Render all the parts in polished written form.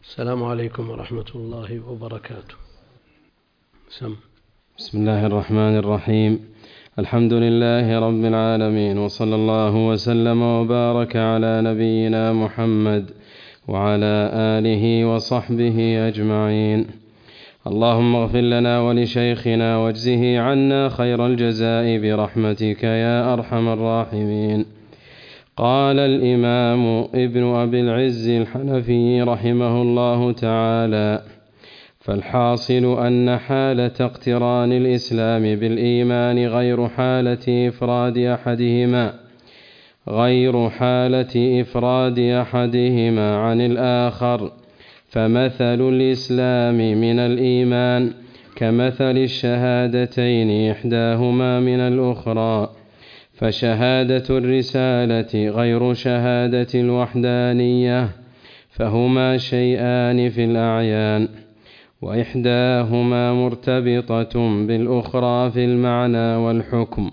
السلام عليكم ورحمة الله وبركاته. بسم الله الرحمن الرحيم. الحمد لله رب العالمين، وصلى الله وسلم وبارك على نبينا محمد وعلى آله وصحبه أجمعين. اللهم اغفر لنا ولشيخنا واجزه عنا خير الجزاء برحمتك يا أرحم الراحمين. قال الإمام ابن أبي العز الحنفي رحمه الله تعالى: فالحاصل أن حالة اقتران الإسلام بالإيمان غير حالة إفراد أحدهما عن الآخر، فمثل الإسلام من الإيمان كمثل الشهادتين إحداهما من الأخرى، فشهادة الرسالة غير شهادة الوحدانية، فهما شيئان في الأعيان، وإحداهما مرتبطة بالأخرى في المعنى والحكم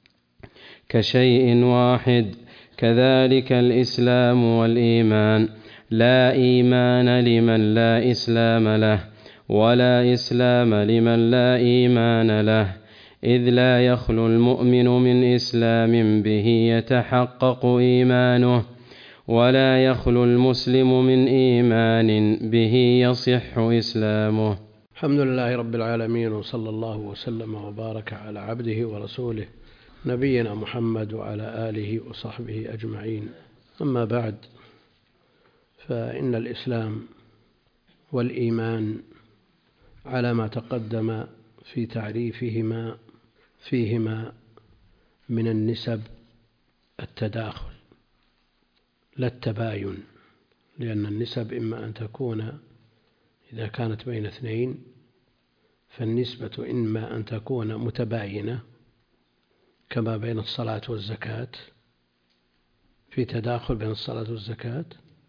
كشيء واحد. كذلك الإسلام والإيمان، لا إيمان لمن لا إسلام له، ولا إسلام لمن لا إيمان له، إذ لا يخلو المؤمن من إسلام به يتحقق إيمانه، ولا يخلو المسلم من إيمان به يصح إسلامه. الحمد لله رب العالمين، وصلى الله وسلم وبارك على عبده ورسوله نبينا محمد وعلى آله وصحبه أجمعين. أما بعد، فإن الإسلام والإيمان على ما تقدم في تعريفهما فيهما من النسب التداخل لا التباين، لأن النسب إما أن تكون إذا كانت بين اثنين، فالنسبة إما أن تكون متباينة كما بين الصلاة والزكاة، في تداخل بين الصلاة والزكاة،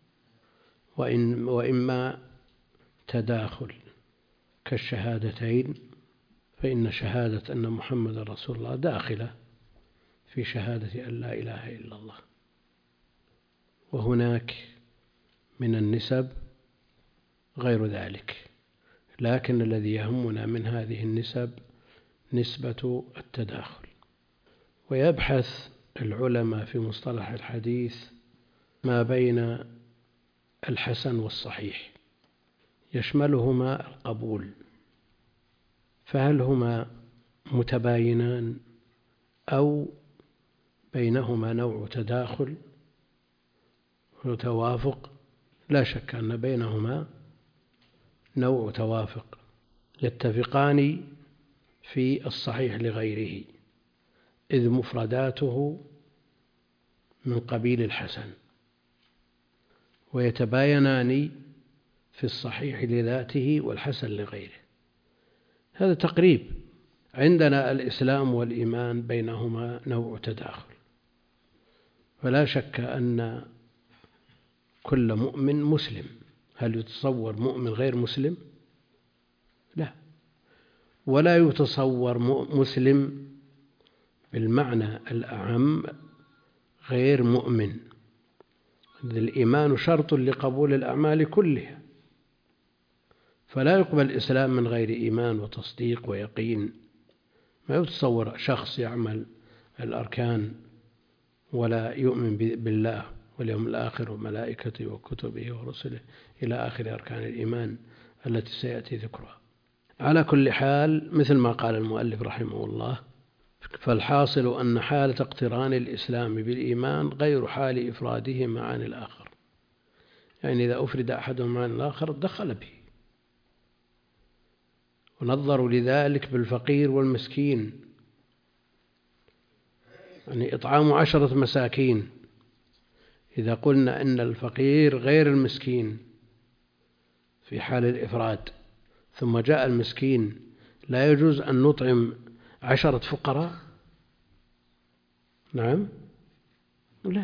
وإما تداخل كالشهادتين، فإن شهادة أن محمد رسول الله داخلة في شهادة أن لا إله إلا الله. وهناك من النسب غير ذلك، لكن الذي يهمنا من هذه النسب نسبة التداخل. ويبحث العلماء في مصطلح الحديث ما بين الحسن والصحيح، يشملهما القبول، فهل هما متباينان أو بينهما نوع تداخل وتوافق؟ لا شك أن بينهما نوع توافق، يتفقان في الصحيح لغيره، إذ مفرداته من قبيل الحسن، ويتباينان في الصحيح لذاته والحسن لغيره. هذا تقريب. عندنا الإسلام والإيمان بينهما نوع تداخل، فلا شك أن كل مؤمن مسلم. هل يتصور مؤمن غير مسلم؟ لا. ولا يتصور مسلم بالمعنى الأعم غير مؤمن. الإيمان شرط لقبول الأعمال كلها، فلا يقبل الإسلام من غير إيمان وتصديق ويقين. ما يتصور شخص يعمل الأركان ولا يؤمن بالله واليوم الآخر وملائكته وكتبه ورسله إلى آخر أركان الإيمان التي سيأتي ذكرها. على كل حال، مثل ما قال المؤلف رحمه الله: فالحاصل أن حالة اقتران الإسلام بالإيمان غير حال إفرادهما عن الآخر، يعني إذا أفرد أحدهما عن الآخر دخل به. ونظروا لذلك بالفقير والمسكين، يعني إطعام 10 مساكين، إذا قلنا أن الفقير غير المسكين في حال الإفراد، ثم جاء المسكين، لا يجوز أن نطعم 10 فقراء؟ نعم، لا.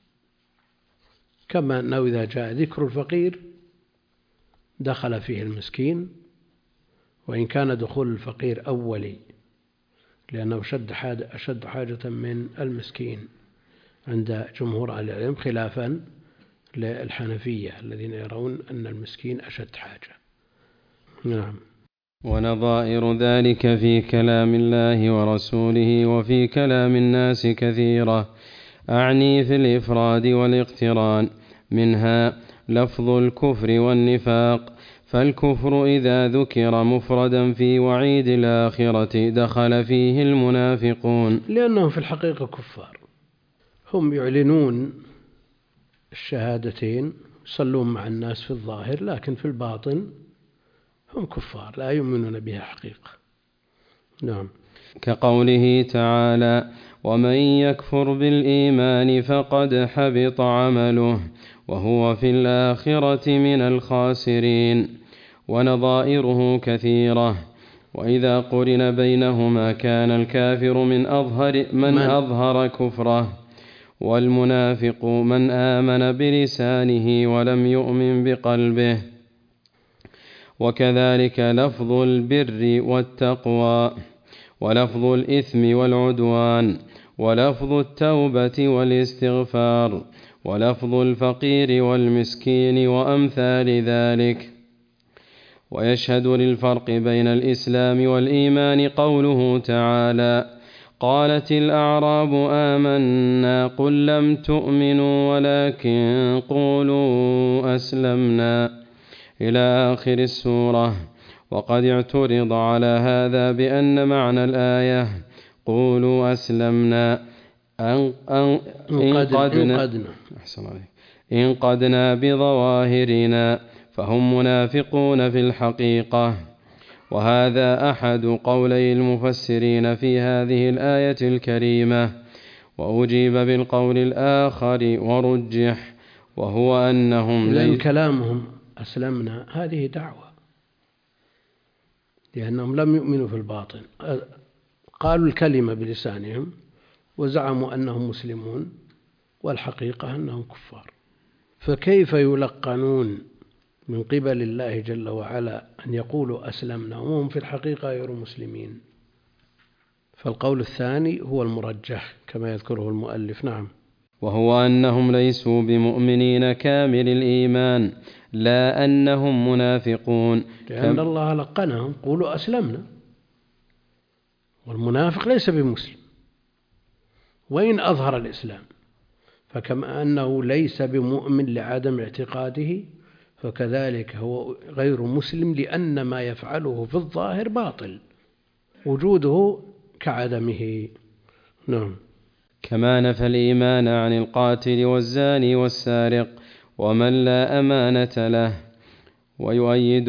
كما أنه إذا جاء ذكر الفقير دخل فيه المسكين، وإن كان دخول الفقير أولي لأنه أشد حاجة من المسكين عند جمهور أهل العلم، خلافا للحنفية الذين يرون أن المسكين أشد حاجة. نعم. ونظائر ذلك في كلام الله ورسوله وفي كلام الناس كثيرة، أعني في الإفراد والاقتران، منها لفظ الكفر والنفاق، فالكفر إذا ذكر مفردا في وعيد الآخرة دخل فيه المنافقون، لأنهم في الحقيقة كفار، هم يعلنون الشهادتين، يصلون مع الناس في الظاهر، لكن في الباطن هم كفار لا يؤمنون بها حقيقة. نعم. كقوله تعالى: ومن يكفر بالإيمان فقد حبط عمله وهو في الآخرة من الخاسرين. ونظائره كثيرة، وإذا قرن بينهما كان الكافر من أظهر كفره، والمنافق من آمن بلسانه ولم يؤمن بقلبه. وكذلك لفظ البر والتقوى، ولفظ الإثم والعدوان، ولفظ التوبة والاستغفار، ولفظ الفقير والمسكين وأمثال ذلك. ويشهد للفرق بين الإسلام والإيمان قوله تعالى: قالت الأعراب آمنا قل لم تؤمنوا ولكن قولوا أسلمنا، إلى آخر السورة. وقد اعترض على هذا بأن معنى الآية قولوا أسلمنا انقدنا بظواهرنا، فهم منافقون في الحقيقة. وهذا أحد قولي المفسرين في هذه الآية الكريمة، وأجيب بالقول الآخر ورجح، وهو أنهم لأن كلامهم أسلمنا هذه دعوة، لأنهم لم يؤمنوا في الباطن، قالوا الكلمة بلسانهم وزعموا أنهم مسلمون والحقيقة أنهم كفار، فكيف يلقنون من قبل الله جل وعلا أن يقولوا أسلمنا وهم في الحقيقة غير مسلمين؟ فالقول الثاني هو المرجح كما يذكره المؤلف. نعم. وهو أنهم ليسوا بمؤمنين كامل الإيمان، لا أنهم منافقون، لأن الله لقنهم قولوا أسلمنا، والمنافق ليس بمسلم وإن أظهر الإسلام، فكما أنه ليس بمؤمن لعدم اعتقاده، فكذلك هو غير مسلم لأن ما يفعله في الظاهر باطل، وجوده كعدمه. نعم. كما نفى الإيمان عن القاتل والزاني والسارق ومن لا أمانة له. ويؤيد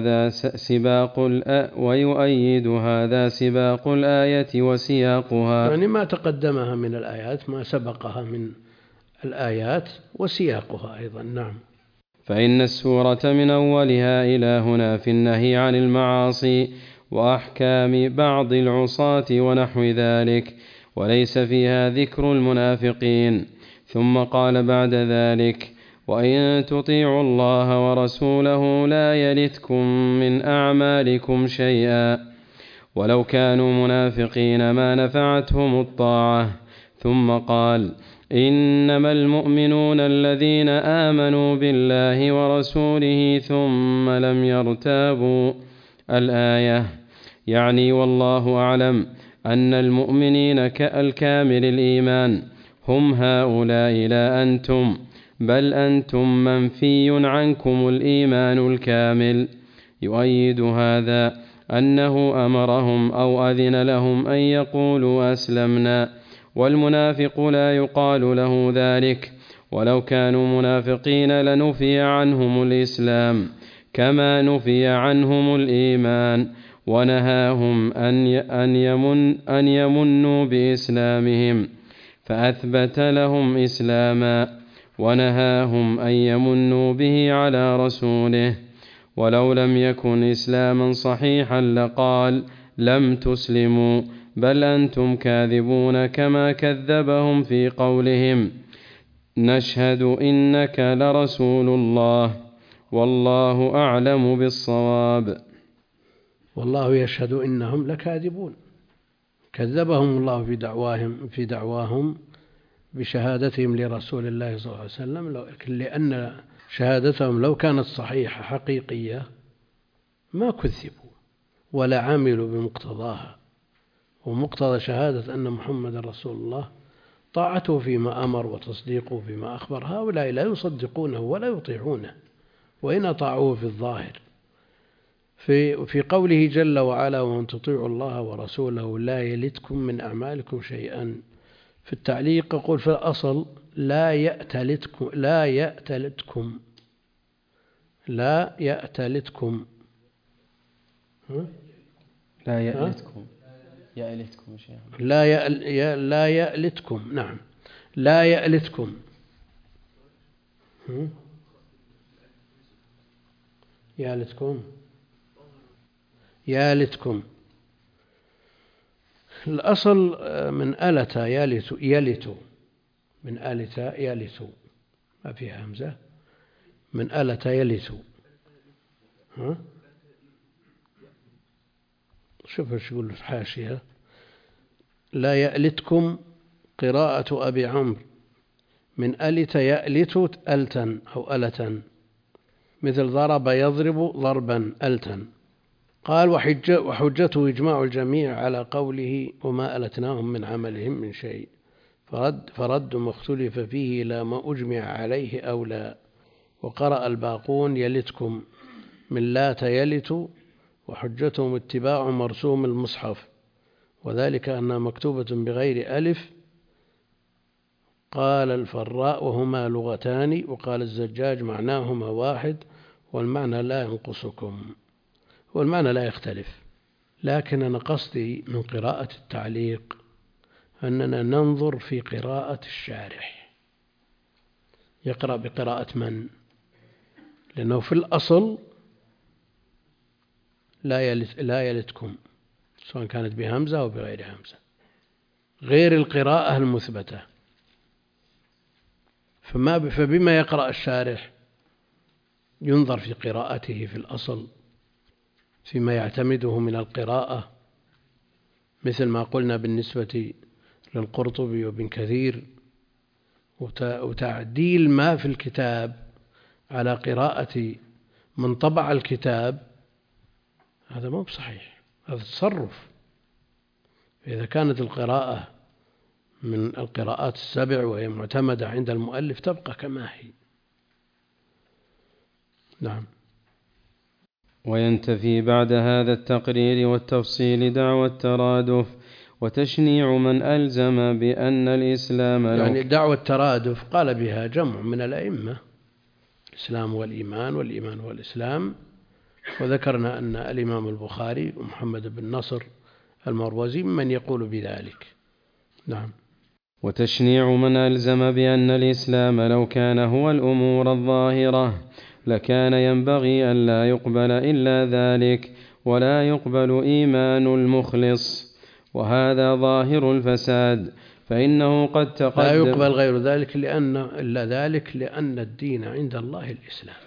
هذا سباق الآية وسياقها، يعني ما تقدمها من الآيات، ما سبقها من الآيات وسياقها أيضا. نعم. فإن السورة من أولها إلى هنا في النهي عن المعاصي وأحكام بعض العصاة ونحو ذلك، وليس فيها ذكر المنافقين. ثم قال بعد ذلك: وإن تطيعوا الله ورسوله لا يلتكم من أعمالكم شيئا، ولو كانوا منافقين ما نفعتهم الطاعة. ثم قال: إنما المؤمنون الذين آمنوا بالله ورسوله ثم لم يرتابوا. الآية يعني والله أعلم أن المؤمنين الكامل الإيمان هم هؤلاء لا أنتم، بل أنتم منفي عنكم الإيمان الكامل. يؤيد هذا أنه أمرهم أو أذن لهم أن يقولوا أسلمنا، والمنافق لا يقال له ذلك، ولو كانوا منافقين لنفي عنهم الإسلام كما نفي عنهم الإيمان، ونهاهم أن يمنوا بإسلامهم فأثبت لهم إسلاما، ونهاهم أن يمنوا به على رسوله. ولو لم يكن إسلاما صحيحا لقال: لم تسلموا، بل أنتم كاذبون، كما كذبهم في قولهم: نشهد إنك لرسول الله، والله أعلم بالصواب. والله يشهد إنهم لكاذبون، كذبهم الله في دعواهم بشهادتهم لرسول الله صلى الله عليه وسلم، لأن شهادتهم لو كانت صحيحة حقيقية ما كذبوا ولا عملوا بمقتضاها. ومقتضى شهادة أن محمد رسول الله طاعته فيما أمر وتصديقه فيما أخبر. هؤلاء لا يصدقونه ولا يطيعونه وإن أطاعوه في الظاهر. في قوله جل وعلا: وأن تطيعوا الله ورسوله لا يلتكم من أعمالكم شيئا. في التعليق يقول في الأصل لا يأتلتكم لا يأتلتكم لا يأتلتكم لا يألتكم يألتكم شيئا لا يألتكم. نعم، لا يألتكم. يألتكم يألتكم. الأصل من ألت يلت، من ألت يلت، ما فيها همزة. من ألت يلت. شوف ايش يقول في الحاشية: لا يألتكم قراءة أبي عمرو من ألت يألت ألتا أو ألتا، مثل ضرب يضرب ضربا ألتا. قال: وحجته إجماع الجميع على قوله: وما ألتناهم من عملهم من شيء، فرد ما اختلف فيه إلى ما أجمع عليه أو لا. وقرأ الباقون: يلتكم من لات يلت، وحجتهم اتباع مرسوم المصحف، وذلك أنها مكتوبة بغير ألف. قال الفراء: وهما لغتان. وقال الزجاج: معناهما واحد والمعنى لا ينقصكم، والمعنى لا يختلف. لكن أنا قصدي من قراءة التعليق أننا ننظر في قراءة الشارح، يقرأ بقراءة من؟ لأنه في الأصل لا يلتكم، سواء كانت بهمزة أو بغير همزة، غير القراءة المثبتة. فبما يقرأ الشارح ينظر في قراءته في الأصل فيما يعتمده من القراءة، مثل ما قلنا بالنسبة للقرطبي وابن كثير. وتعديل ما في الكتاب على قراءة من طبع الكتاب هذا مو بصحيح، هذا تصرف. إذا كانت القراءة من القراءات السبع وهي معتمدة عند المؤلف تبقى كما هي. نعم. وينتفي بعد هذا التقرير والتفصيل دعوى الترادف وتشنيع من ألزم بأن الإسلام يعني دعوى الترادف قال بها جمع من الأئمة: الإسلام والإيمان، والإيمان والإسلام. وذكرنا أن الإمام البخاري ومحمد بن نصر المروزي من يقول بذلك. نعم. وتشنيع من ألزم بأن الإسلام لو كان هو الأمور الظاهرة لكان ينبغي أن لا يقبل إلا ذلك، ولا يقبل إيمان المخلص، وهذا ظاهر الفساد، فإنه قد تقدم. لا يقبل غير ذلك لأن الدين عند الله الإسلام،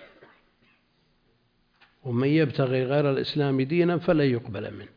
ومن يبتغي غير الإسلام دينا فلن يقبل منه.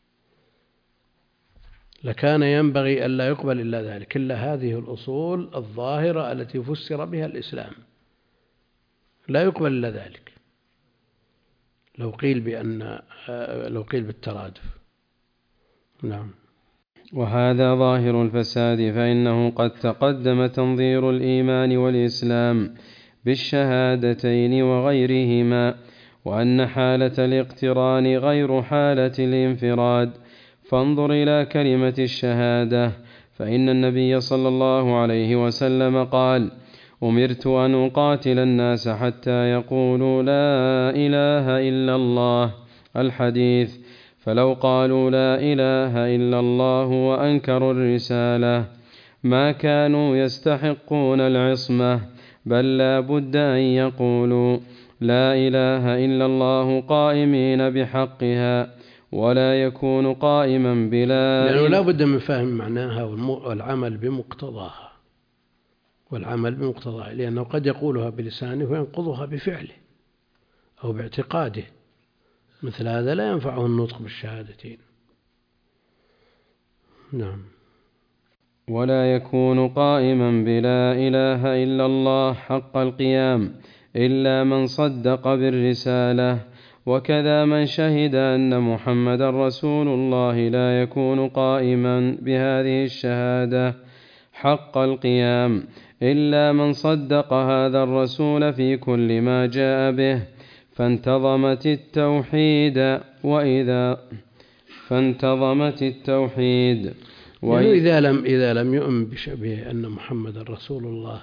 لكان ينبغي أن لا يقبل إلا ذلك، إلا هذه الأصول الظاهرة التي فسر بها الإسلام لا يقبل إلا ذلك. لو قيل بالترادف. نعم. وهذا ظاهر الفساد، فإنه قد تقدم تنظير الإيمان والإسلام بالشهادتين وغيرهما، وأن حالة الاقتران غير حالة الانفراد. فانظر إلى كلمة الشهادة، فإن النبي صلى الله عليه وسلم قال: أمرت أن أقاتل الناس حتى يقولوا لا إله إلا الله، الحديث. فلو قالوا لا إله إلا الله وأنكروا الرسالة ما كانوا يستحقون العصمة، بل لا بد أن يقولوا لا إله إلا الله قائمين بحقها، ولا يكون قائما بلا لأنه لا بد من فهم معناها والعمل بمقتضاها، لأنه قد يقولها بلسانه وينقضها بفعله أو باعتقاده. مثل هذا لا ينفعه النطق بالشهادتين. نعم. ولا يكون قائما بلا إله إلا الله حق القيام إلا من صدق بالرسالة، وكذا من شهد أن محمدا رسول الله لا يكون قائما بهذه الشهادة حق القيام إلا من صدق هذا الرسول في كل ما جاء به فانتظمت التوحيد إذا لم يؤمن بأن محمد رسول الله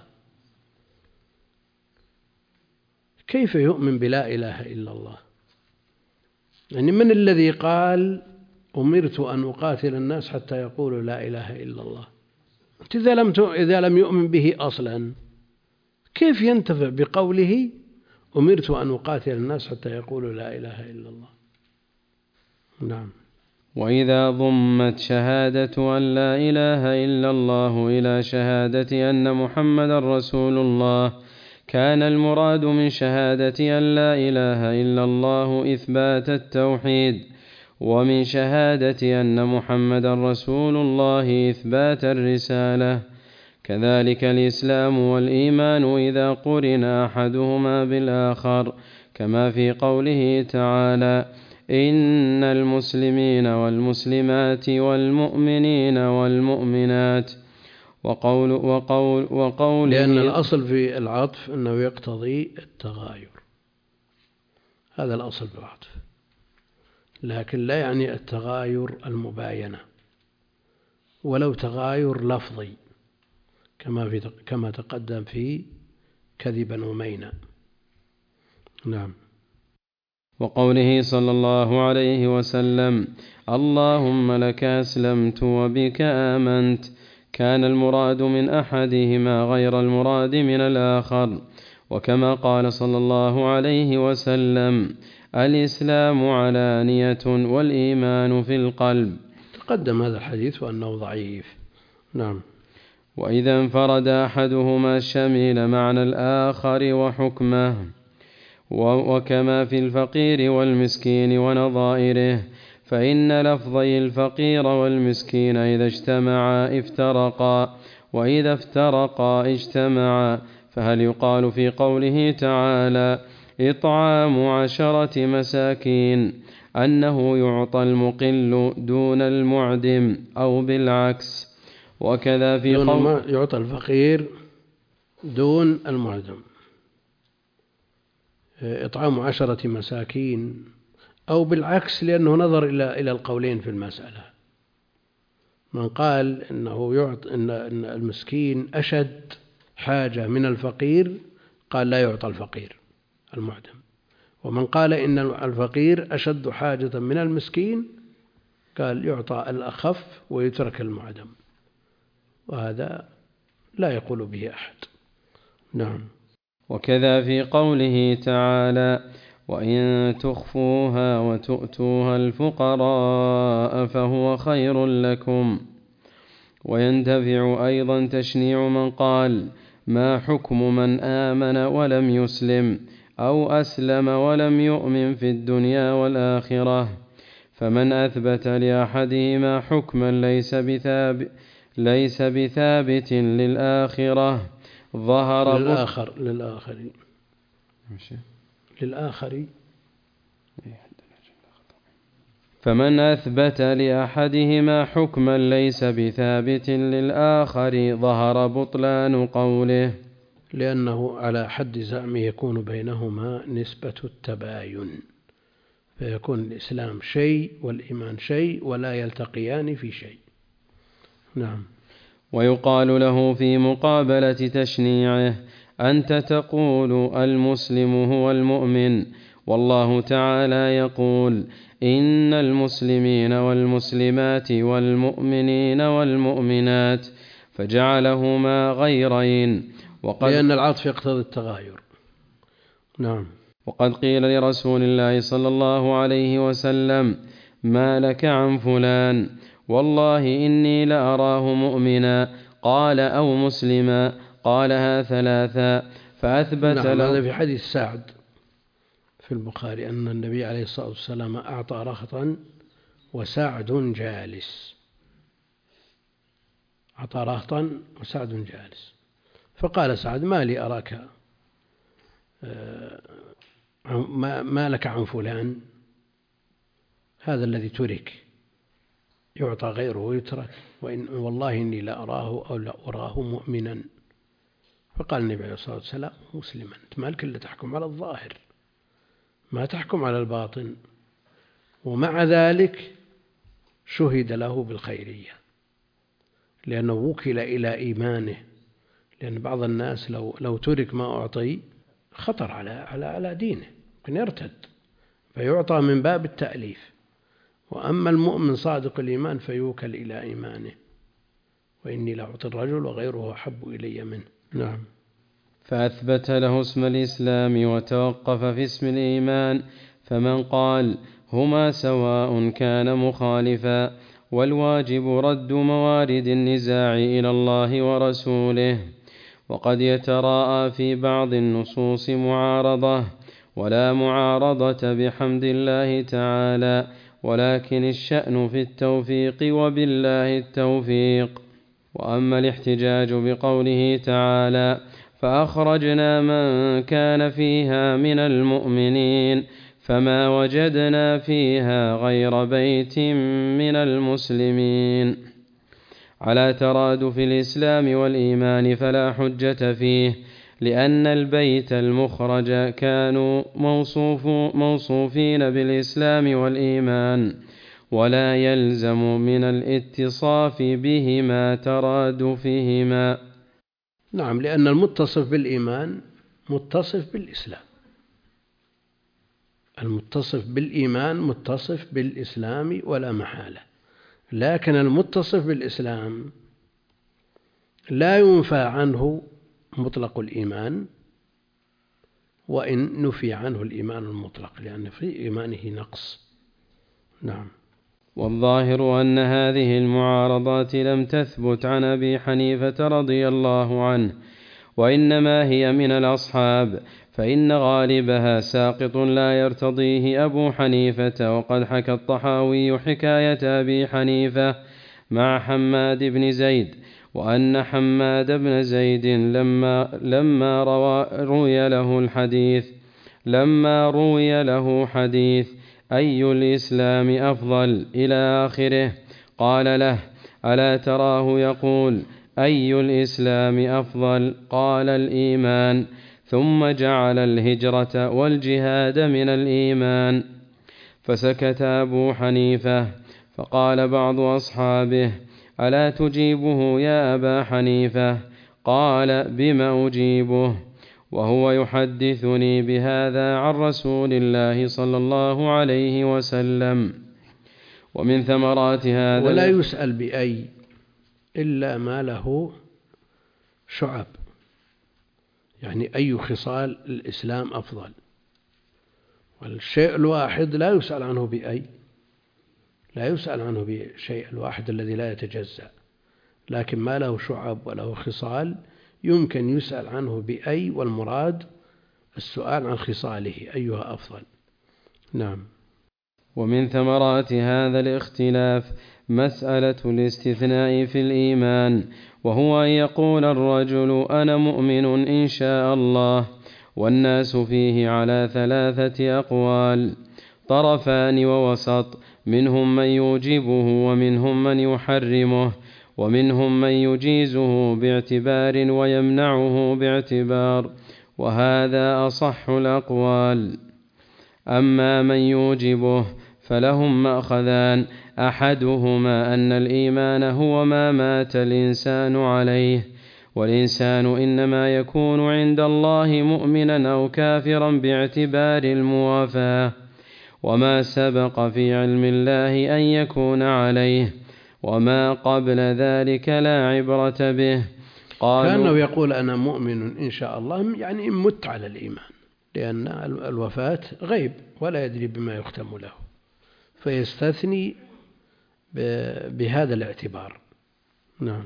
كيف يؤمن بلا إله إلا الله؟ يعني من الذي قال أمرت أن أقاتل الناس حتى يقولوا لا إله إلا الله؟ إذا لم يؤمن به أصلا كيف ينتفع بقوله أمرت أن أقاتل الناس حتى يقولوا لا إله إلا الله؟ نعم. وإذا ضمت شهادة أن لا إله إلا الله إلى شهادة أن محمد رسول الله كان المراد من شهادة أن لا إله إلا الله إثبات التوحيد، ومن شهادة أن محمد رسول الله إثبات الرسالة. كذلك الإسلام والإيمان إذا قرن أحدهما بالآخر، كما في قوله تعالى إن المسلمين والمسلمات والمؤمنين والمؤمنات وقول لأن الأصل في العطف أنه يقتضي التغاير، هذا الأصل في العطف، لكن لا يعني التغاير المباينة ولو تغاير لفظي كما تقدم في كذبا ومينا. نعم. وقوله صلى الله عليه وسلم اللهم لك أسلمت وبك آمنت، كان المراد من أحدهما غير المراد من الآخر، وكما قال صلى الله عليه وسلم الإسلام علانية والإيمان في القلب. تقدم هذا الحديث وأنه ضعيف. نعم. وإذا انفرد أحدهما شمل معنى الآخر وحكمه، وكما في الفقير والمسكين ونظائره، فإن لفظي الفقير والمسكين إذا اجتمعا افترقا، وإذا افترقا اجتمعا، فهل يقال في قوله تعالى إطعام 10 مساكين أنه يعطى المقل دون المعدم أو بالعكس؟ وكذا في يعطى الفقير دون المعدم، إطعام 10 مساكين أو بالعكس، لأنه نظر إلى القولين في المسألة. من قال إن المسكين أشد حاجة من الفقير قال لا يعطى الفقير المعدم، ومن قال إن الفقير أشد حاجة من المسكين قال يعطى الأخف ويترك المعدم، وهذا لا يقول به أحد. نعم. وكذا في قوله تعالى وإن تخفوها وتؤتوها الفقراء فهو خير لكم. وينتفع أيضا تشنيع من قال ما حكم من آمن ولم يسلم أو أسلم ولم يؤمن في الدنيا والآخرة، فمن أثبت لأحدهما حكما ليس بثابت للآخرة ظهر للآخر فمن أثبت لأحدهما حكما ليس بثابت للآخر ظهر بطلان قوله، لأنه على حد زعمه يكون بينهما نسبة التباين، فيكون الإسلام شيء والإيمان شيء ولا يلتقيان في شيء. نعم. ويقال له في مقابلة تشنيعه أنت تقول المسلم هو المؤمن، والله تعالى يقول إن المسلمين والمسلمات والمؤمنين والمؤمنات، فجعلهما غيرين، لأن العطف يقتضي التغاير. نعم. وقد قيل لرسول الله صلى الله عليه وسلم ما لك عن فلان، والله إني لأراه مؤمنا، قال أو مسلما، قالها 3 فأثبت له. هذا في حديث سعد في البخاري أن النبي عليه الصلاة والسلام أعطى رخطا وسعد جالس أعطى رهطا وسعد جالس، فقال سعد: ما لي أراك ما لك عن فلان، هذا الذي ترك يعطى غيره ويترك، والله إني لا أراه أو لا أراه مؤمنا. فقال النبي عليه الصلاة والسلام: مسلما، أنت مالك إلا تحكم على الظاهر، ما تحكم على الباطن. ومع ذلك شهد له بالخيرية لأنه وكل إلى إيمانه، لأن بعض الناس لو ترك ما أعطي خطر على دينه، ممكن يرتد، فيعطى من باب التأليف. وأما المؤمن صادق الإيمان فيوكل إلى إيمانه، وإني لأعطي الرجل وغيره أحب إلي منه. نعم. فأثبت له اسم الإسلام وتوقف في اسم الإيمان. فمن قال هما سواء كان مخالفا، والواجب رد موارد النزاع إلى الله ورسوله. وقد يتراءى في بعض النصوص معارضة، ولا معارضة بحمد الله تعالى، ولكن الشأن في التوفيق، وبالله التوفيق. وأما الاحتجاج بقوله تعالى: فأخرجنا من كان فيها من المؤمنين، فما وجدنا فيها غير بيت من المسلمين، على ترادف الإسلام والإيمان فلا حجة فيه، لأن البيت المخرج كانوا موصوفين بالإسلام والإيمان، ولا يلزم من الاتصاف بهما ترادفهما. نعم، لأن المتصف بالإيمان متصف بالإسلام، المتصف بالإيمان متصف بالإسلام ولا محالة. لكن المتصف بالإسلام لا ينفى عنه مطلق الإيمان، وإن نفي عنه الإيمان المطلق، لأن في إيمانه نقص. نعم. والظاهر أن هذه المعارضات لم تثبت عن أبي حنيفة رضي الله عنه، وإنما هي من الأصحاب، فإن غالبها ساقط لا يرتضيه أبو حنيفة. وقد حكى الطحاوي حكاية أبي حنيفة مع حماد بن زيد، وأن حماد بن زيد لما روي له حديث أي الإسلام أفضل إلى آخره، قال له: ألا تراه يقول أي الإسلام أفضل؟ قال: الإيمان. ثم جعل الهجرة والجهاد من الإيمان. فسكت أبو حنيفة، فقال بعض أصحابه: ألا تجيبه يا أبا حنيفة؟ قال: بما أجيبه وهو يحدثني بهذا عن رسول الله صلى الله عليه وسلم. ومن ثمرات هذا ولا يسأل بأي إلا ما له شعب، يعني أي خصال الإسلام أفضل، والشيء الواحد لا يسأل عنه بأي، لا يسأل عنه بشيء الواحد الذي لا يتجزأ، لكن ما له شعب وله خصال يمكن يسأل عنه بأي، والمراد السؤال عن خصاله أيها أفضل. نعم. ومن ثمرات هذا الاختلاف مسألة الاستثناء في الإيمان، وهو أن يقول الرجل أنا مؤمن إن شاء الله، والناس فيه على 3 أقوال: طرفان ووسط، منهم من يوجبه ومنهم من يحرمه، ومنهم من يجيزه باعتبار ويمنعه باعتبار، وهذا أصح الأقوال. أما من يوجبه فلهم مأخذان: أحدهما أن الإيمان هو ما مات الإنسان عليه، والإنسان إنما يكون عند الله مؤمنا أو كافرا باعتبار الموافاة، وما سبق في علم الله أن يكون عليه، وما قبل ذلك لا عبرة به. كأنه يقول أنا مؤمن إن شاء الله، يعني إن مت على الإيمان، لأن الوفاة غيب ولا يدري بما يختم له، فيستثني بهذا الاعتبار. نعم.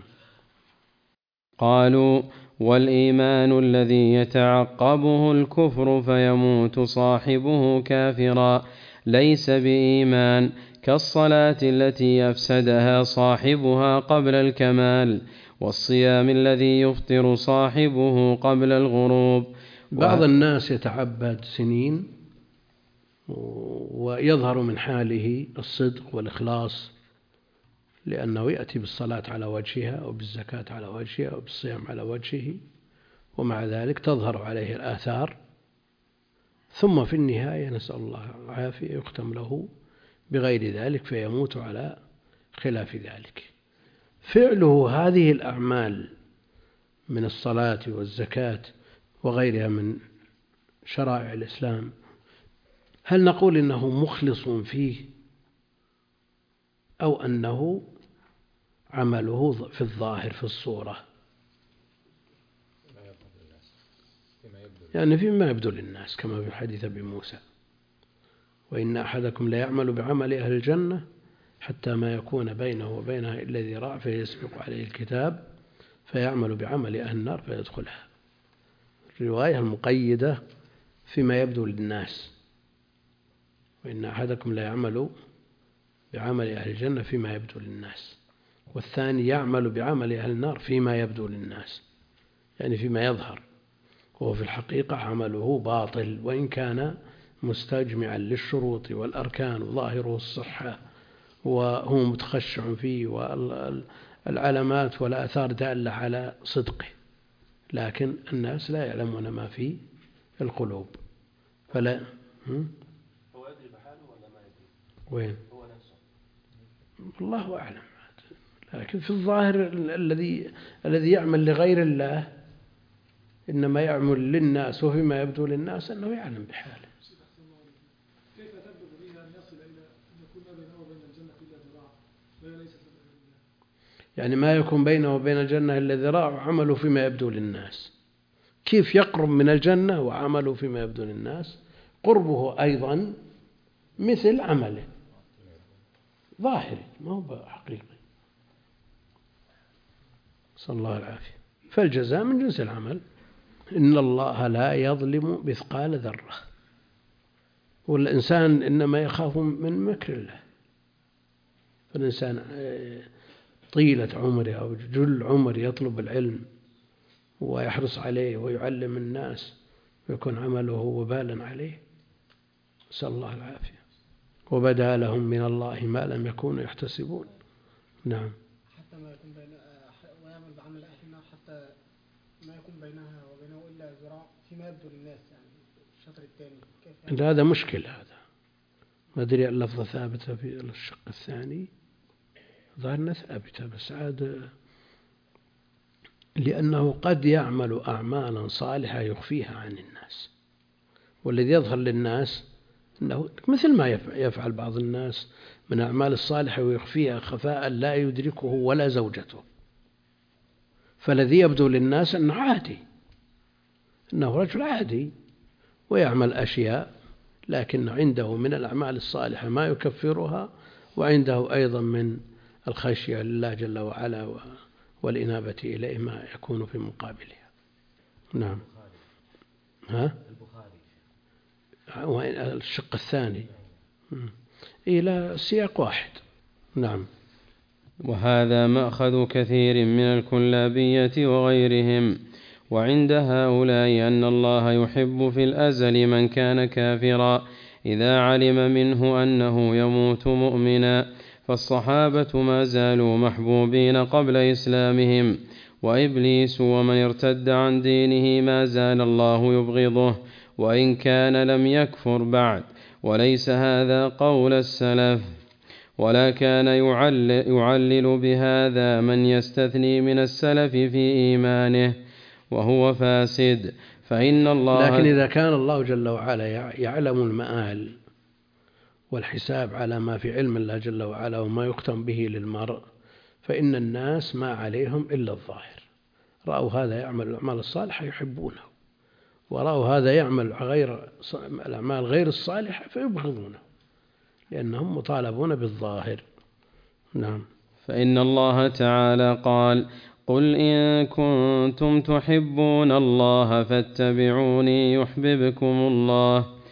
قالوا: والإيمان الذي يتعقبه الكفر فيموت صاحبه كافرا ليس بإيمان، كالصلاة التي أفسدها صاحبها قبل الكمال، والصيام الذي يفطر صاحبه قبل الغروب. بعض الناس يتعبد سنين ويظهر من حاله الصدق والإخلاص، لأنه يأتي بالصلاة على وجهها وبالزكاة على وجهها وبالصيام على وجهه، ومع ذلك تظهر عليه الآثار، ثم في النهاية نسأل الله العافية يختم له بغير ذلك فيموت على خلاف ذلك. فعله هذه الأعمال من الصلاة والزكاة وغيرها من شرائع الإسلام، هل نقول إنه مخلص فيه أو أنه عمله في الظاهر في الصورة، يعني فيما يبدو للناس كما في حديث أبي موسى: وإن أحدكم لا يعمل بعمل أهل الجنة حتى ما يكون بينه وبينها إلا ذراع فيسبق عليه الكتاب فيعمل بعمل أهل النار فيدخلها. الرواية المقيدة فيما يبدو للناس: وإن أحدكم لا يعمل بعمل أهل الجنة فيما يبدو للناس، والثاني يعمل بعمل أهل النار فيما يبدو للناس، يعني فيما يظهر، وهو في الحقيقة عمله باطل وإن كان مستجمعا للشروط والأركان وظاهره الصحة وهو متخشع فيه والعلامات والآثار دالة على صدقه، لكن الناس لا يعلمون ما في القلوب. فلا هو يدري بحاله ولا ما يدري؟ وين؟ هو نفسه الله أعلم. لكن في الظاهر الذي يعمل لغير الله إنما يعمل للناس، وفيما يبدو للناس أنه يعلم بحاله. كيف تبلغ به أن يصل إلى أن يكون ما بينه وبين الجنة إلا ذراع وهي ليست له؟ يعني ما يكون بينه وبين الجنة إلا ذراع وعمله فيما يبدو للناس. كيف يقرب من الجنة وعمله فيما يبدو للناس؟ قربه أيضا مثل عمله ظاهري ما هو حقيقي. صلى الله العافية. فالجزاء من جنس العمل. إن الله لا يظلم مثقال ذرة، والإنسان إنما يخاف من مكر الله. فالإنسان طيلة عمره أو جل عمره يطلب العلم ويحرص عليه ويعلم الناس ويكون عمله وبالا عليه، نسأل الله العافية. وبدا لهم من الله ما لم يكونوا يحتسبون. نعم. حتى ما يكون ويعمل بعمل أهل النار حتى ما يكون بينها وبينه إلا ذراع فيما يبدو للناس، يعني الشطر الثاني كيف؟ هذا مشكل. هذا ما أدري اللفظة ثابتة في الشق الثاني، ظاهرنا ثابتة، بس عاد لأنه قد يعمل أعمالا صالحة يخفيها عن الناس، والذي يظهر للناس أنه مثل ما يفعل بعض الناس من أعمال الصالحة ويخفيها خفاء لا يدركه ولا زوجته. فالذي يبدو للناس أنه عادي، أنه رجل عادي ويعمل أشياء، لكن عنده من الأعمال الصالحة ما يكفرها، وعنده أيضا من الخشية لله جل وعلا والإنابة إليه ما يكون في مقابلها. نعم. الشق الثاني إلى سياق واحد. نعم. وهذا مأخذ كثير من الكلابية وغيرهم. وعند هؤلاء أن الله يحب في الأزل من كان كافرا إذا علم منه أنه يموت مؤمنا، فالصحابة ما زالوا محبوبين قبل إسلامهم، وإبليس ومن ارتد عن دينه ما زال الله يبغضه وإن كان لم يكفر بعد. وليس هذا قول السلف، ولا كان يعلل بهذا من يستثني من السلف في إيمانه وهو فاسد، فإن الله لكن إذا كان الله جل وعلا يعلم المآل والحساب على ما في علم الله جل وعلا وما يختم به للمرء، فإن الناس ما عليهم إلا الظاهر. رأوا هذا يعمل الأعمال الصالحة يحبونه، ورأوا هذا يعمل الأعمال غير الصالحة فيبغضونه، لأنهم مطالبون بالظاهر. نعم. فإن الله تعالى قال: قل إن كنتم تحبون الله فاتبعوني يحببكم الله.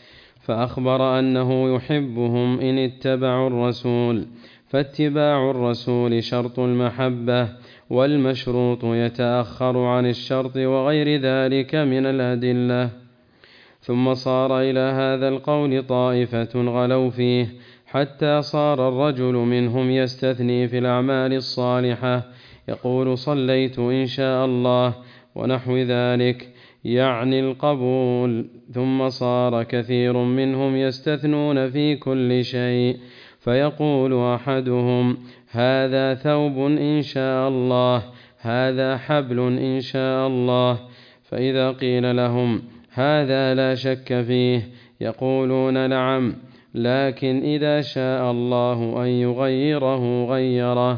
فأخبر أنه يحبهم إن اتبعوا الرسول، فاتباع الرسول شرط المحبة، والمشروط يتأخر عن الشرط وغير ذلك من الأدلة. ثم صار إلى هذا القول طائفة غلوا فيه، حتى صار الرجل منهم يستثني في الأعمال الصالحة، يقول صليت إن شاء الله ونحو ذلك، يعني القبول. ثم صار كثير منهم يستثنون في كل شيء، فيقول أحدهم هذا ثوب إن شاء الله، هذا حبل إن شاء الله. فإذا قيل لهم هذا لا شك فيه يقولون نعم، لكن إذا شاء الله أن يغيره غيره.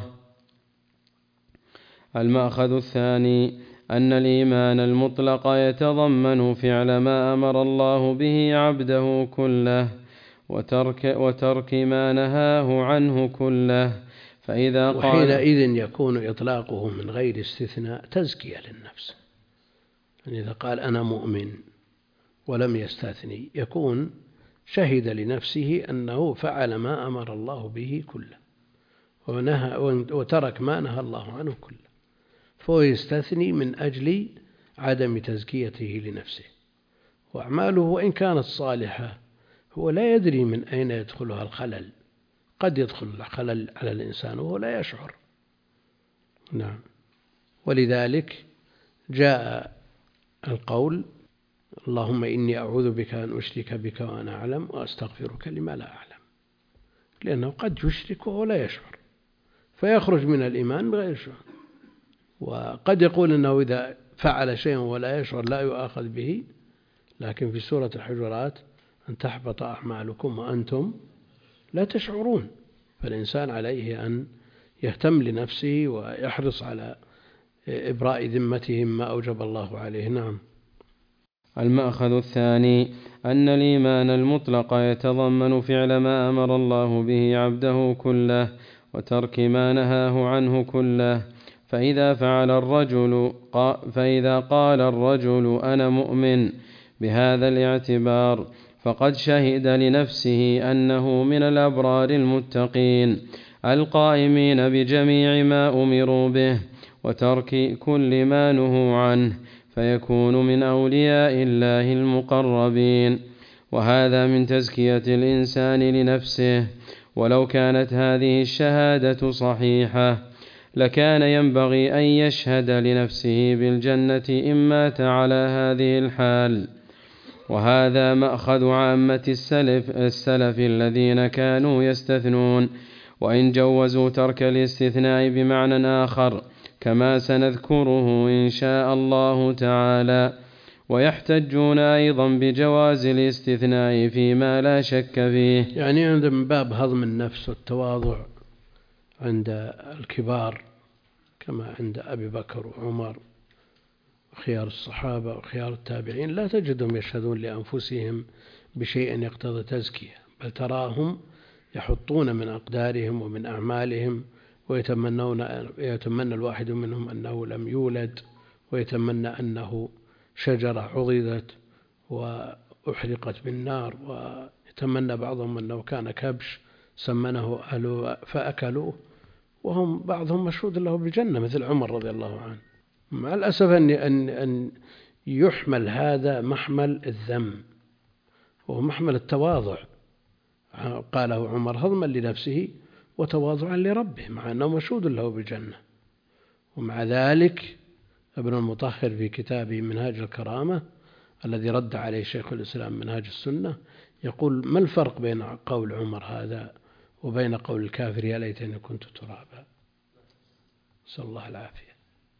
المأخذ الثاني أن الإيمان المطلق يتضمن فعل ما أمر الله به عبده كله، وترك ما نهاه عنه كله. فإذا قال وحينئذ يكون إطلاقه من غير استثناء تزكية للنفس. يعني إذا قال أنا مؤمن ولم يستثني يكون شهد لنفسه أنه فعل ما أمر الله به كله وترك ما نهى الله عنه كله، فهو يستثني من أجل عدم تزكيته لنفسه. وأعماله وإن كانت صالحة هو لا يدري من أين يدخلها الخلل، قد يدخل الخلل على الإنسان وهو لا يشعر. نعم. ولذلك جاء القول اللهم إني أعوذ بك أن أشرك بك وأنا أعلم وأستغفرك لما لا أعلم، لأنه قد يشرك وهو لا يشعر فيخرج من الإيمان بغير شعور. وقد يقول أنه إذا فعل شيئا ولا يشعر لا يؤاخذ به، لكن في سورة الحجرات أن تحبط أعمالكم وأنتم لا تشعرون. فالإنسان عليه أن يهتم لنفسه ويحرص على إبراء ذمتهم ما أوجب الله عليه. نعم. المأخذ الثاني أن الإيمان المطلق يتضمن فعل ما أمر الله به عبده كله، وترك ما نهاه عنه كله. فإذا قال الرجل أنا مؤمن بهذا الاعتبار فقد شهد لنفسه أنه من الأبرار المتقين القائمين بجميع ما أمروا به وترك كل ما نهوا عنه، فيكون من أولياء الله المقربين. وهذا من تزكية الإنسان لنفسه. ولو كانت هذه الشهادة صحيحة لكان ينبغي أن يشهد لنفسه بالجنة إن مات على هذه الحال. وهذا مأخذ عامة السلف الذين كانوا يستثنون، وإن جوزوا ترك الاستثناء بمعنى آخر كما سنذكره إن شاء الله تعالى. ويحتجون أيضا بجواز الاستثناء فيما لا شك فيه، يعني عند من باب هضم النفس والتواضع عند الكبار كما عند أبي بكر وعمر وخيار الصحابة وخيار التابعين، لا تجدهم يشهدون لأنفسهم بشيء يقتضي تزكية، بل تراهم يحطون من أقدارهم ومن أعمالهم ويتمنى الواحد منهم أنه لم يولد، ويتمنى أنه شجرة عضدت وأحرقت بالنار، ويتمنى بعضهم أنه كان كبش سمنه أهله فأكلوه، وهم بعضهم مشهود له بالجنة مثل عمر رضي الله عنه. مع الأسف أن يحمل هذا محمل الذم وهو محمل التواضع، قاله عمر هضما لنفسه وتواضعا لربه مع أنه مشهود له بالجنة. ومع ذلك ابن المطهر في كتابه منهاج الكرامة الذي رد عليه شيخ الإسلام منهاج السنة يقول ما الفرق بين قول عمر هذا وبين قول الكافر يا ليتني كنت ترابا؟ نسأل الله العافية.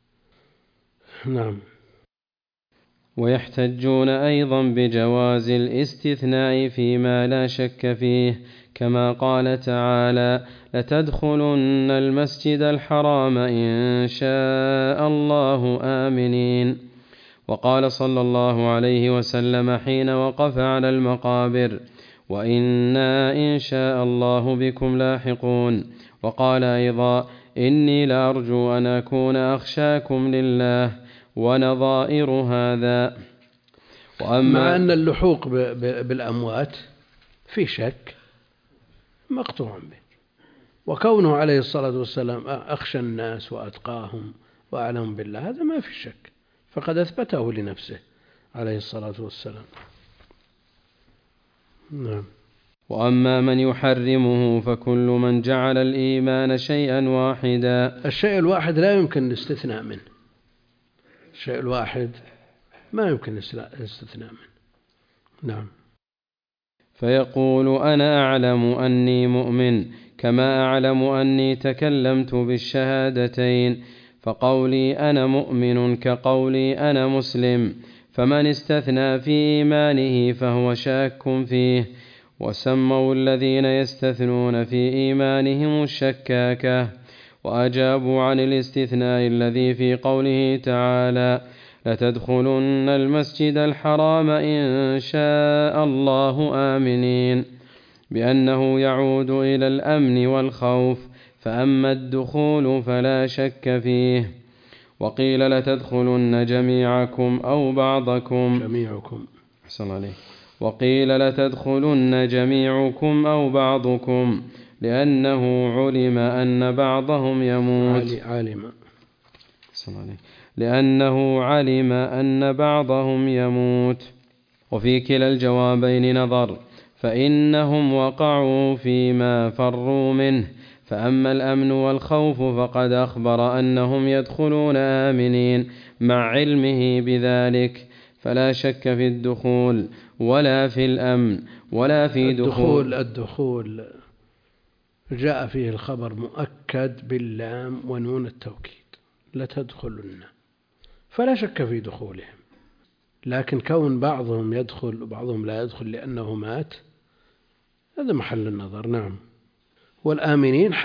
نعم. ويحتجون أيضا بجواز الاستثناء فيما لا شك فيه، كما قال تعالى لتدخلن المسجد الحرام إن شاء الله آمنين. وقال صلى الله عليه وسلم حين وقف على المقابر وإنا إن شاء الله بكم لاحقون. وقال أيضا إني لأرجو أن أكون أخشاكم لله ونظائر هذا. مع أن اللحوق بالأموات في شك مقطوع به. وكونه عليه الصلاة والسلام أخشى الناس وأتقاهم وأعلم بالله هذا ما في شك، فقد أثبته لنفسه عليه الصلاة والسلام. نعم. وأما من يحرمه فكل من جعل الإيمان شيئا واحدا. الشيء الواحد لا يمكن الاستثناء منه، الشيء الواحد ما يمكن الاستثناء منه. نعم. فيقول أنا أعلم أني مؤمن كما أعلم أني تكلمت بالشهادتين، فقولي أنا مؤمن كقولي أنا مسلم، فمن استثنى في إيمانه فهو شاك فيه. وسموا الذين يستثنون في إيمانهم الشكاكة، وأجابوا عن الاستثناء الذي في قوله تعالى لتدخلن المسجد الحرام إن شاء الله آمنين، بأنه يعود إلى الأمن والخوف، فأما الدخول فلا شك فيه. وقيل لتدخلن جميعكم أو بعضكم. أحسن عليك. وقيل لتدخلن جميعكم أو بعضكم، لأنه علم أن بعضهم يموت. لأنه علم أن بعضهم يموت. وفي كلا الجوابين نظر، فإنهم وقعوا فيما فروا منه. فأما الأمن والخوف فقد أخبر أنهم يدخلون آمنين مع علمه بذلك، فلا شك في الدخول ولا في الأمن ولا في الدخول جاء فيه الخبر مؤكد باللام ونون التوكيد، لتدخلن، فلا شك في دخولهم. لكن كون بعضهم يدخل وبعضهم لا يدخل لأنه مات هذا محل النظر. نعم. والآمنين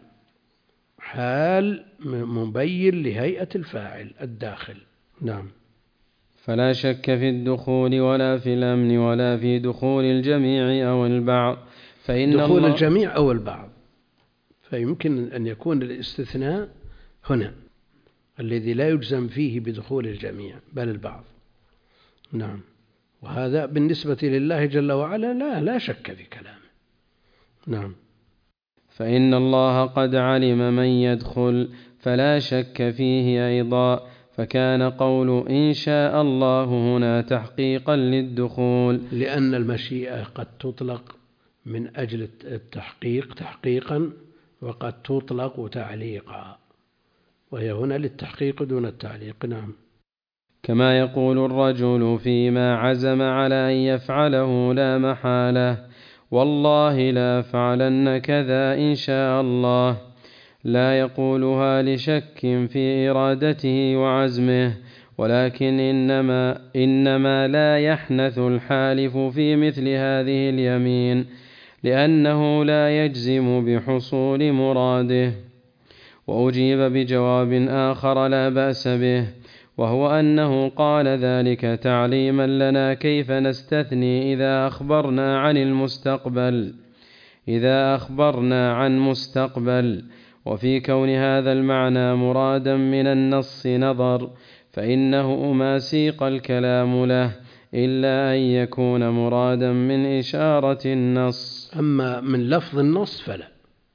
حال مبين لهيئة الفاعل الداخل. نعم. فلا شك في الدخول ولا في الأمن ولا في دخول الجميع أو البعض، فإن دخول الجميع أو البعض، فيمكن أن يكون الاستثناء هنا الذي لا يجزم فيه بدخول الجميع بل البعض. نعم. وهذا بالنسبة لله جل وعلا لا شك في كلامه. نعم. فإن الله قد علم من يدخل فلا شك فيه أيضا، فكان قول إن شاء الله هنا تحقيقا للدخول، لأن المشيئة قد تطلق من أجل التحقيق تحقيقا، وقد تطلق تعليقا، وهي هنا للتحقيق دون التعليق. نعم. كما يقول الرجل فيما عزم على أن يفعله لا محالة والله لا أفعلن كذا إن شاء الله، لا يقولها لشك في إرادته وعزمه، ولكن إنما لا يحنث الحالف في مثل هذه اليمين لأنه لا يجزم بحصول مراده. وأجيب بجواب آخر لا بأس به، وهو أنه قال ذلك تعليما لنا كيف نستثني إذا أخبرنا عن مستقبل. وفي كون هذا المعنى مرادا من النص نظر، فإنه ما سيق الكلام له إلا أن يكون مرادا من إشارة النص. أما من لفظ النص فلا،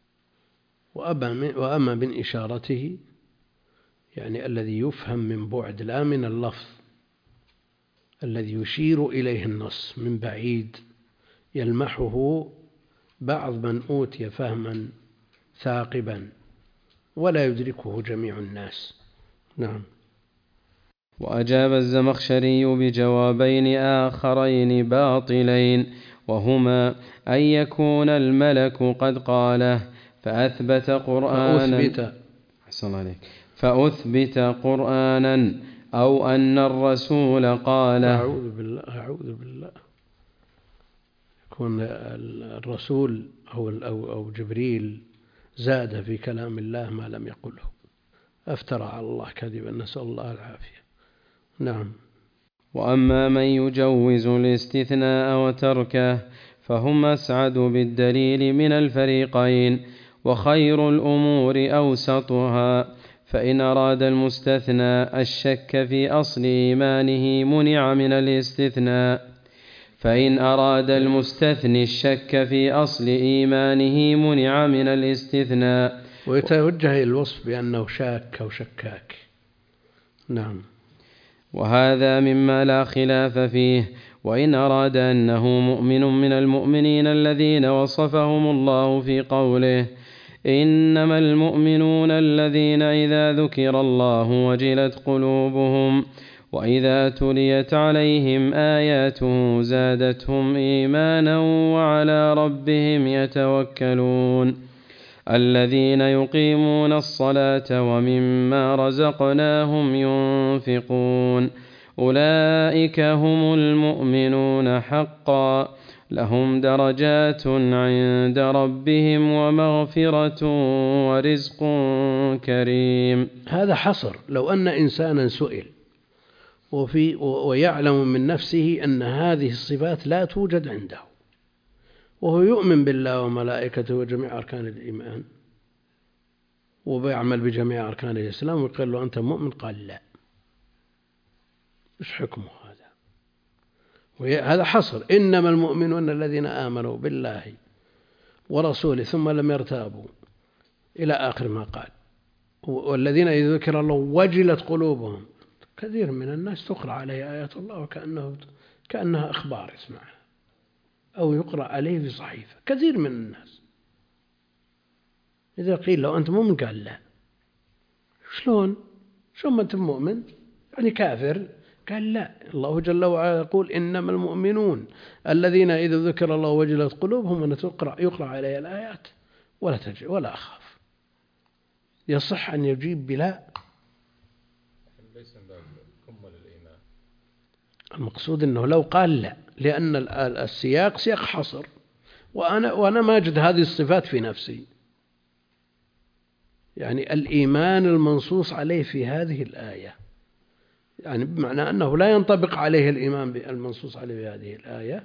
وأما من إشارته يعني الذي يفهم من بعد لا من اللفظ الذي يشير إليه النص من بعيد يلمحه بعض من أوتي فهما ثاقبا ولا يدركه جميع الناس. نعم. وأجاب الزمخشري بجوابين آخرين باطلين، وهما أن يكون الملك قد قاله فأثبت قرآنا أو أن الرسول قال. أعوذ بالله يكون الرسول أو جبريل زاد في كلام الله ما لم يقله، أفترى على الله كذبا، نسأل الله العافية. نعم. وأما من يجوز الاستثناء وتركه فهم أسعد بالدليل من الفريقين، وخير الأمور أوسطها. فإن أراد المستثنى الشك في أصل إيمانه منع من الاستثناء، فإن أراد المستثني الشك في أصل إيمانه منع من الاستثناء. ويتوجه الوصف بأنه شاك أو شكاك. نعم. وهذا مما لا خلاف فيه. وإن أراد أنه مؤمن من المؤمنين الذين وصفهم الله في قوله إنما المؤمنون الذين إذا ذكر الله وجلت قلوبهم وإذا تليت عليهم آياته زادتهم إيمانا وعلى ربهم يتوكلون الذين يقيمون الصلاة ومما رزقناهم ينفقون أولئك هم المؤمنون حقا لهم درجات عند ربهم ومغفرة ورزق كريم. هذا حصر. لو أن إنسانا سئل ويعلم من نفسه أن هذه الصفات لا توجد عنده وهو يؤمن بالله وملائكته وجميع أركان الإيمان وبيعمل بجميع أركان الإسلام ويقول له أنت مؤمن، قال لا، إيش حكمه هذا؟ هذا حصر. إنما المؤمنون الذين آمنوا بالله ورسوله ثم لم يرتابوا إلى آخر ما قال. والذين إذا ذكر الله وجلت قلوبهم. كثير من الناس تقرأ عليه آيات الله كأنها أخبار يسمعها أو يقرأ عليه في صحيفة. كثير من الناس إذا قيل لو أنت مؤمن قال لا. شلون ما أنت مؤمن يعني كافر؟ قال لا. الله جل وعلا يقول إنما المؤمنون الذين إذا ذكر الله وجلت قلوبهم أن يقرأ عليه الآيات ولا أخاف. يصح أن يجيب بلا. المقصود أنه لو قال لا، لأن السياق سياق حصر وأنا ما أجد هذه الصفات في نفسي. يعني الإيمان المنصوص عليه في هذه الآية، يعني بمعنى أنه لا ينطبق عليه الإيمان المنصوص عليه في هذه الآية،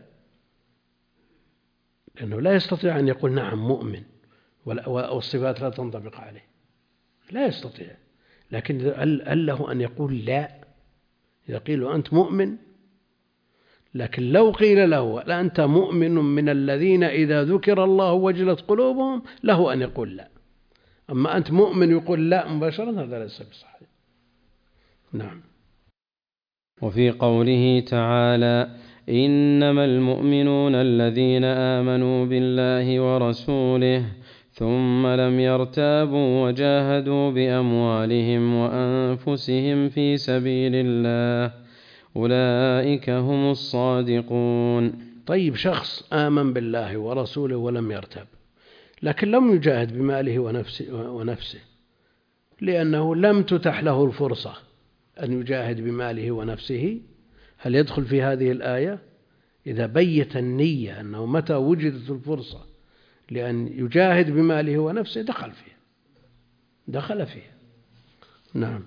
لأنه لا يستطيع أن يقول نعم مؤمن والصفات لا تنطبق عليه، لا يستطيع. لكن هل له أن يقول لا؟ إذا قيل له أنت مؤمن، لكن لو قيل له لا أنت مؤمن من الذين إذا ذكر الله وجلت قلوبهم، له أن يقول لا. أما أنت مؤمن يقول لا مباشرة، هذا ليس بصحيح. نعم. وفي قوله تعالى إنما المؤمنون الذين آمنوا بالله ورسوله ثم لم يرتابوا وجاهدوا بأموالهم وأنفسهم في سبيل الله أولئك هم الصادقون. طيب، شخص آمن بالله ورسوله ولم يرتاب، لكن لم يجاهد بماله ونفسه لأنه لم تتح له الفرصة أن يجاهد بماله ونفسه. هل يدخل في هذه الآية؟ إذا بيت النية أنه متى وجدت الفرصة لأن يجاهد بماله ونفسه دخل فيه. نعم.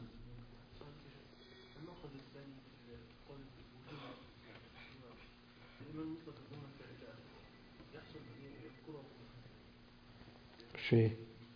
شيء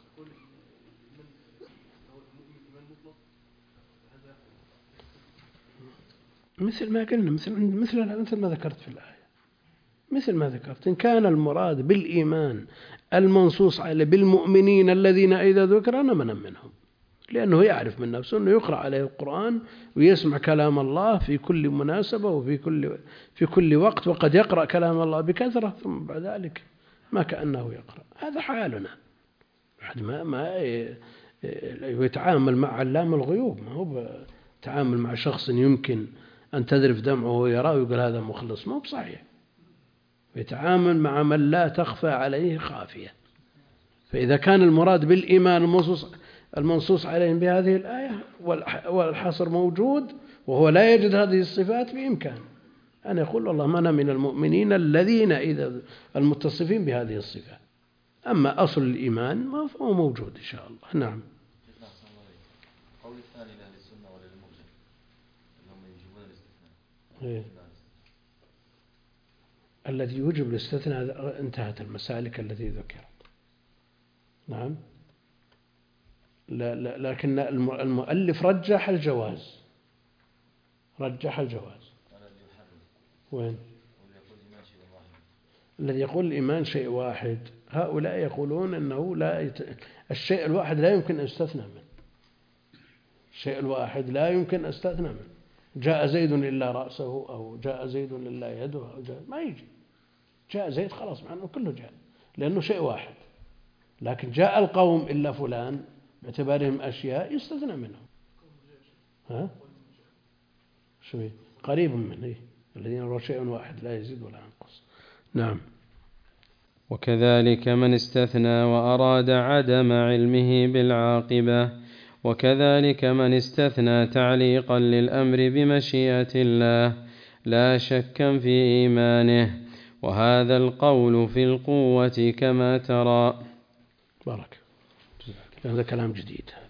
مثل ما قلنا، مثل ما ذكرت في الآية، مثل ما ذكرت. إن كان المراد بالإيمان المنصوص عليه بالمؤمنين الذين إذا ذكر أنا منهم، لأنه يعرف من نفسه أنه يقرأ عليه القرآن ويسمع كلام الله في كل مناسبة وفي كل وقت، وقد يقرأ كلام الله بكثرة ثم بعد ذلك ما كأنه يقرأ. هذا حالنا. ما يتعامل مع علام الغيوب، ما هو يتعامل مع شخص يمكن أن تذرف دمعه ويراه ويقول هذا مخلص، ما هو بصحيح. يتعامل مع من لا تخفى عليه خافية. فإذا كان المراد بالإيمان المنصوص عليهم بهذه الآية والحصر موجود وهو لا يجد هذه الصفات، بإمكان أن يقول والله ما أنا من المؤمنين الذين إذا المتصفين بهذه الصفات. أما أصل الإيمان فهو موجود إن شاء الله. نعم. قول الثاني لأهل السنة وللمرجع أنهم يجيبون الاستثناء. الذي يوجب الاستثناء انتهت المسالك التي ذكرت. نعم. لا لكن المؤلف رجح الجواز. وين؟ الذي يقول الإيمان شيء واحد، هؤلاء يقولون أنه الشيء الواحد لا يمكن أن يستثنى منه. الشيء الواحد لا يمكن أن يستثنى منه. جاء زيد إلا رأسه، أو جاء زيد إلا يده، أو ما يجي. جاء زيد خلاص معناه كله جاء، لأنه شيء واحد. لكن جاء القوم إلا فلان باعتبارهم أشياء يستثنى منهم. شوي قريب منه الذين يرون شيء واحد لا يزيد ولا ينقص. نعم. وكذلك من استثنى وأراد عدم علمه بالعاقبة، وكذلك من استثنى تعليقا للأمر بمشيئة الله لا شكا في إيمانه، وهذا القول في القوة كما ترى. بارك. هذا كلام جديد هذا.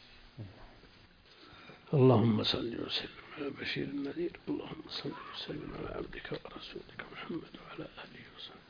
اللهم صل وسلم على بشير النذير، اللهم صل وسلم على عبدك ورسولك محمد وعلى آله وصحبه.